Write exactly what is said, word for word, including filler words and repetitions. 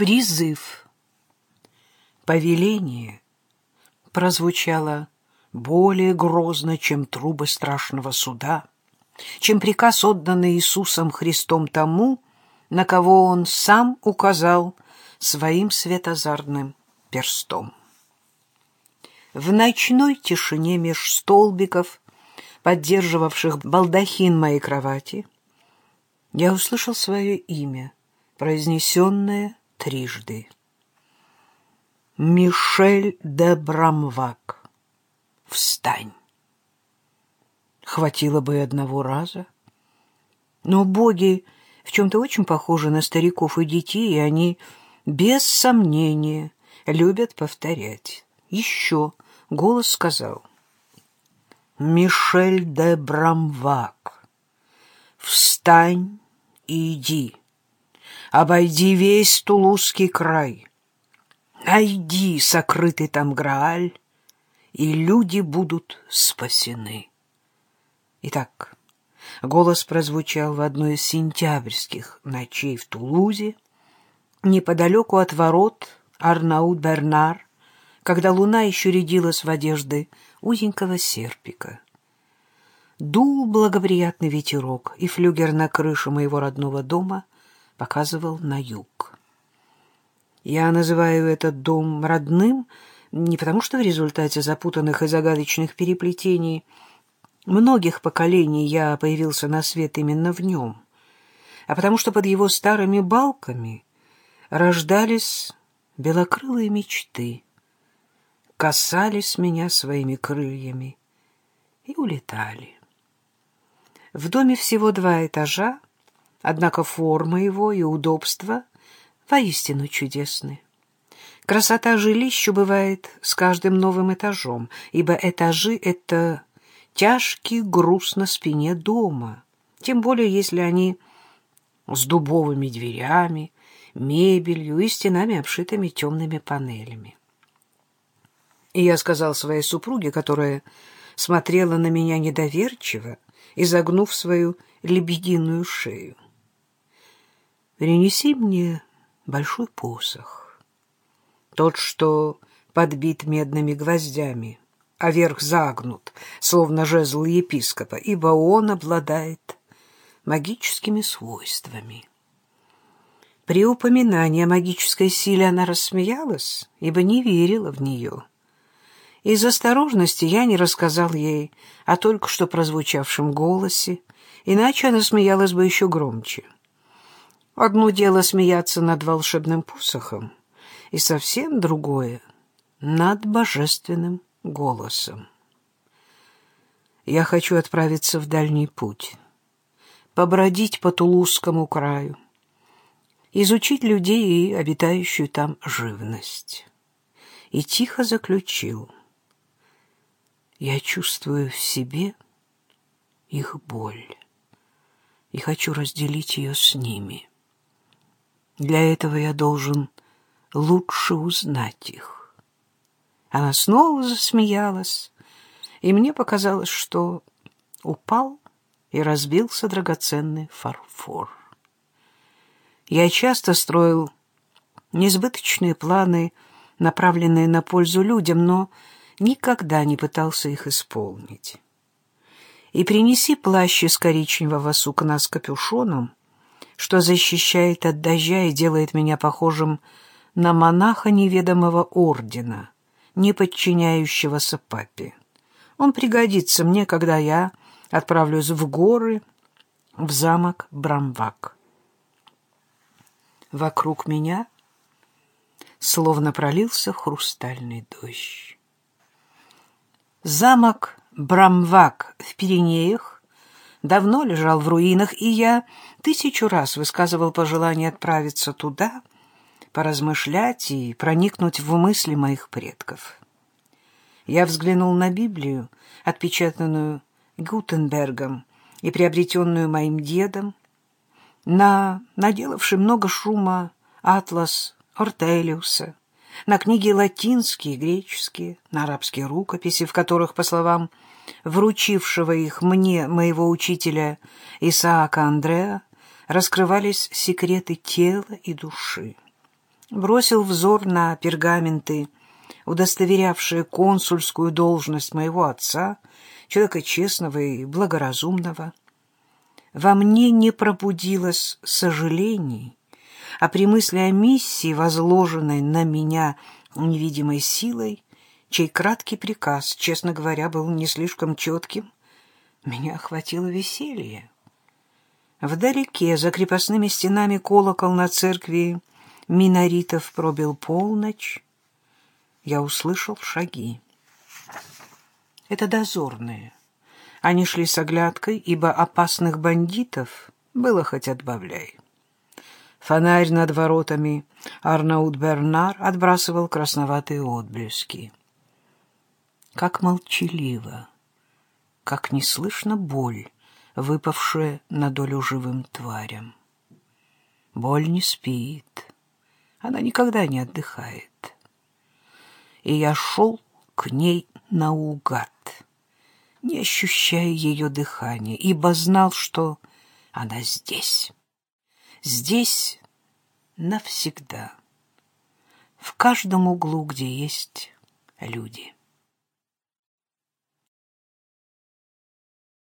Призыв. Повеление прозвучало более грозно, чем трубы страшного суда, чем приказ, отданный Иисусом Христом тому, на кого Он сам указал своим светозарным перстом. В ночной тишине меж столбиков, поддерживавших балдахин моей кровати, я услышал свое имя, произнесенное трижды. Мишель де Брамвак, встань! Хватило бы и одного раза. Но боги в чем-то очень похожи на стариков и детей, и они, без сомнения, любят повторять. Еще голос сказал: Мишель де Брамвак, встань и иди, обойди весь Тулузский край, найди сокрытый там Грааль, и люди будут спасены. Итак, голос прозвучал в одной из сентябрьских ночей в Тулузе, неподалеку от ворот Арнаут-Бернар, когда луна еще рядилась в одежды узенького серпика. Дул благоприятный ветерок, и флюгер на крыше моего родного дома показывал на юг. Я называю этот дом родным не потому, что в результате запутанных и загадочных переплетений многих поколений я появился на свет именно в нем, а потому что под его старыми балками рождались белокрылые мечты, касались меня своими крыльями и улетали. В доме всего два этажа, однако форма его и удобство воистину чудесны. Красота жилища бывает с каждым новым этажом, ибо этажи — это тяжкий груз на спине дома, тем более если они с дубовыми дверями, мебелью и стенами, обшитыми темными панелями. И я сказал своей супруге, которая смотрела на меня недоверчиво, изогнув свою лебединую шею: «Принеси мне большой посох, тот, что подбит медными гвоздями, а верх загнут, словно жезл епископа, ибо он обладает магическими свойствами». При упоминании о магической силе она рассмеялась, ибо не верила в нее. Из осторожности я не рассказал ей о только что прозвучавшем голосе, иначе она смеялась бы еще громче. Одно дело смеяться над волшебным посохом, и совсем другое — над божественным голосом. Я хочу отправиться в дальний путь, побродить по Тулузскому краю, изучить людей и обитающую там живность. И тихо заключил: я чувствую в себе их боль и хочу разделить ее с ними. Для этого я должен лучше узнать их. Она снова засмеялась, и мне показалось, что упал и разбился драгоценный фарфор. Я часто строил несбыточные планы, направленные на пользу людям, но никогда не пытался их исполнить. И принеси плащ из коричневого сукна с капюшоном, что защищает от дождя и делает меня похожим на монаха неведомого ордена, не подчиняющегося папе. Он пригодится мне, когда я отправлюсь в горы, в замок Брамвак. Вокруг меня словно пролился хрустальный дождь. Замок Брамвак в Пиренеях давно лежал в руинах, и я тысячу раз высказывал пожелание отправиться туда, поразмышлять и проникнуть в мысли моих предков. Я взглянул на Библию, отпечатанную Гутенбергом и приобретенную моим дедом, на наделавший много шума атлас Ортелиуса, на книги латинские и греческие, на арабские рукописи, в которых, по словам вручившего их мне моего учителя Исаака Андреа, раскрывались секреты тела и души. Бросил взор на пергаменты, удостоверявшие консульскую должность моего отца, человека честного и благоразумного. Во мне не пробудилось сожалений, а при мысли о миссии, возложенной на меня невидимой силой, чей краткий приказ, честно говоря, был не слишком четким, меня охватило веселье. Вдалеке, за крепостными стенами, колокол на церкви миноритов пробил полночь. Я услышал шаги. Это дозорные. Они шли с оглядкой, ибо опасных бандитов было хоть отбавляй. Фонарь над воротами Арнаут-Бернар отбрасывал красноватые отблески. Как молчаливо, как не слышно боль, выпавшая на долю живым тварям. Боль не спит, она никогда не отдыхает. И я шел к ней наугад, не ощущая ее дыхания, ибо знал, что она здесь, здесь навсегда, в каждом углу, где есть люди.